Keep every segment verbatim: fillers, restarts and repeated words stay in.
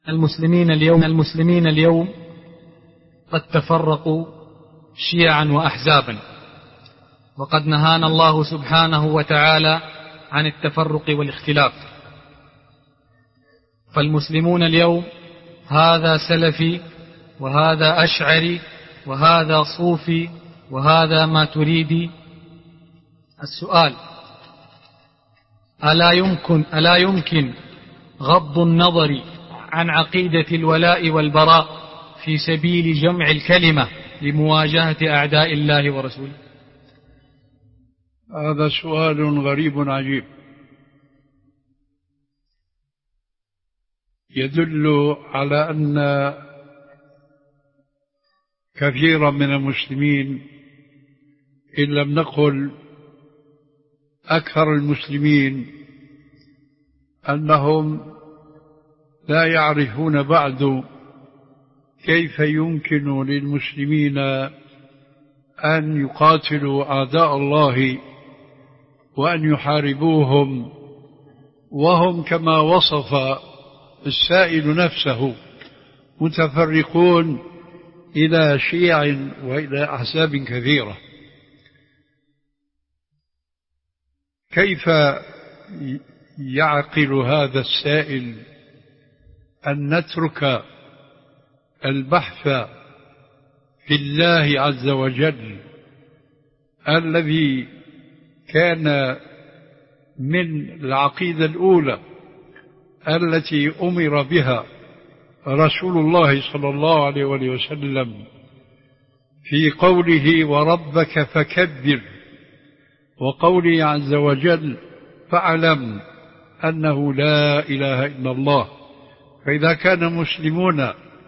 المسلمين اليوم المسلمين اليوم قد تفرقوا شيعا وأحزابا، وقد نهانا الله سبحانه وتعالى عن التفرق والاختلاف. فالمسلمون اليوم هذا سلفي وهذا أشعري وهذا صوفي وهذا ماتريدي. السؤال: ألا يمكن ألا يمكن غض النظر عن عقيدة الولاء والبراء في سبيل جمع الكلمة لمواجهة أعداء الله ورسوله؟ هذا سؤال غريب عجيب، يدل على أن كثيرا من المسلمين، إن لم نقل أكثر المسلمين، أنهم لا يعرفون بعد كيف يمكن للمسلمين أن يقاتلوا أعداء الله وأن يحاربوهم وهم كما وصف السائل نفسه متفرقون إلى شيع وإلى أحزاب كثيرة. كيف يعقل هذا السائل أن نترك البحث في الله عز وجل الذي كان من العقيدة الأولى التي أمر بها رسول الله صلى الله عليه وسلم في قوله وربك فكبر، وقوله عز وجل فاعلم أنه لا إله إلا الله. فإذا كان المسلمون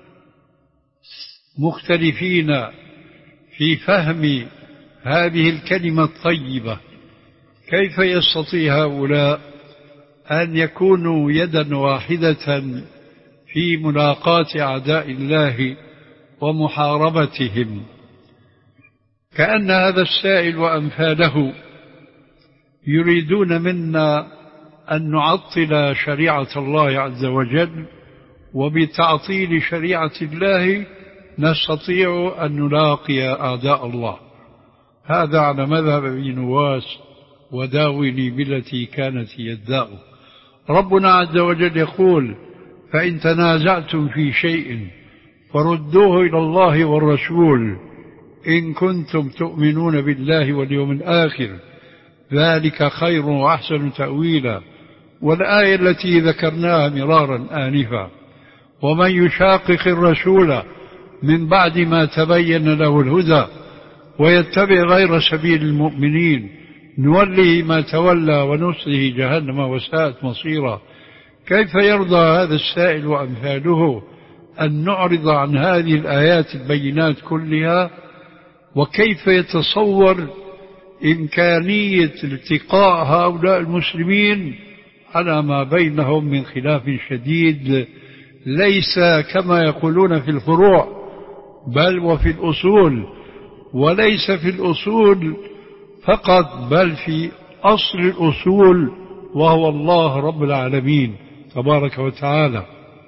مختلفين في فهم هذه الكلمة الطيبة، كيف يستطيع هؤلاء أن يكونوا يدا واحدة في ملاقاة أعداء الله ومحاربتهم؟ كأن هذا السائل وأمثاله يريدون منا أن نعطل شريعة الله عز وجل، وبتعطيل شريعة الله نستطيع أن نلاقي أعداء الله. هذا على مذهب ابن نواس وداوني بالتي كانت يداء. ربنا عز وجل يقول فإن تنازعتم في شيء فردوه إلى الله والرسول إن كنتم تؤمنون بالله واليوم الآخر ذلك خير وأحسن تأويلا. والآية التي ذكرناها مرارا آنفا: ومن يشاقق الرسول من بعد ما تبين له الهدى ويتبع غير سبيل المؤمنين نوله ما تولى ونصله جهنم وساءت مصيرا. كيف يرضى هذا السائل وأمثاله أن نعرض عن هذه الآيات البينات كلها؟ وكيف يتصور إمكانية التقاء هؤلاء المسلمين على ما بينهم من خلاف شديد ليس كما يقولون في الفروع بل وفي الأصول، وليس في الأصول فقط بل في أصل الأصول وهو الله رب العالمين تبارك وتعالى.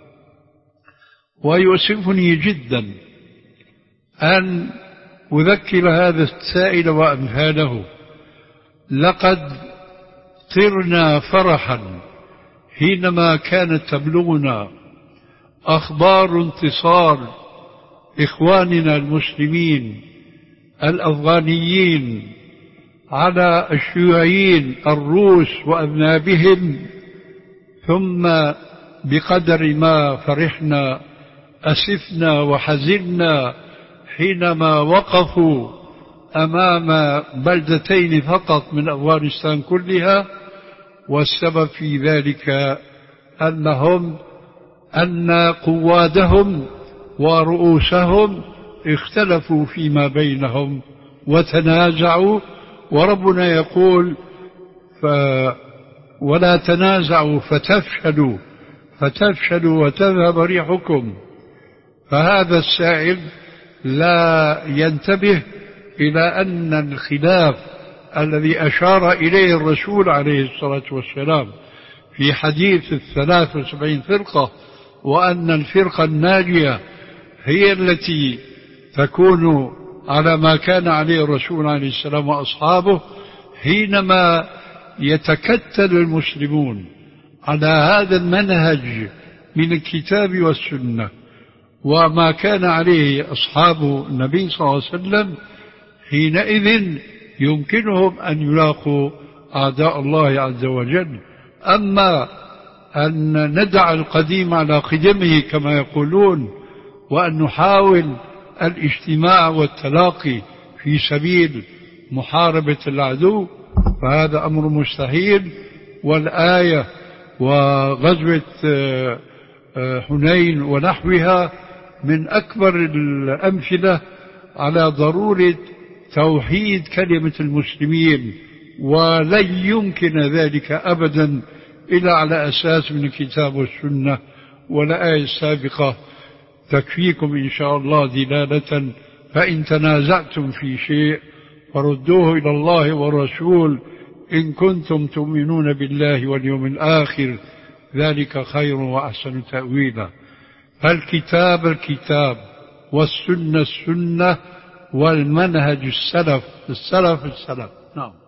ويؤسفني جدا أن أذكر هذا السائل وأمثاله: لقد طرنا فرحا حينما كانت تبلغنا أخبار انتصار إخواننا المسلمين الأفغانيين على الشيوعيين الروس وأذنابهم، ثم بقدر ما فرحنا أسفنا وحزنا حينما وقفوا أمام بلدتين فقط من أفغانستان كلها. والسبب في ذلك أنهم أن قوادهم ورؤوسهم اختلفوا فيما بينهم وتنازعوا. وربنا يقول ف ولا تنازعوا فتفشلوا فتفشلوا وتذهب ريحكم. فهذا السائل لا ينتبه إلى أن الخلاف الذي أشار إليه الرسول عليه الصلاة والسلام في حديث الثلاث وسبعين فرقة وأن الفرقة الناجية هي التي تكون على ما كان عليه الرسول عليه السلام وأصحابه، حينما يتكتل المسلمون على هذا المنهج من الكتاب والسنة وما كان عليه أصحاب النبي صلى الله عليه وسلم، حينئذ يمكنهم أن يلاقوا أعداء الله عز وجل. أما أن ندع القديم على قدمه كما يقولون، وأن نحاول الاجتماع والتلاقي في سبيل محاربة العدو، فهذا أمر مستحيل. والآية وغزوة حنين ونحوها من أكبر الأمثلة على ضرورة توحيد كلمة المسلمين، ولن يمكن ذلك أبدا إلا على أساس من الكتاب والسنة. والآية السابقة تكفيكم إن شاء الله دلالة: فإن تنازعتم في شيء فردوه إلى الله والرسول إن كنتم تؤمنون بالله واليوم الآخر، ذلك خير وأحسن تأويلا. فالكتاب الكتاب والسنة السنة والمنهج السلف السلف السلف. نعم.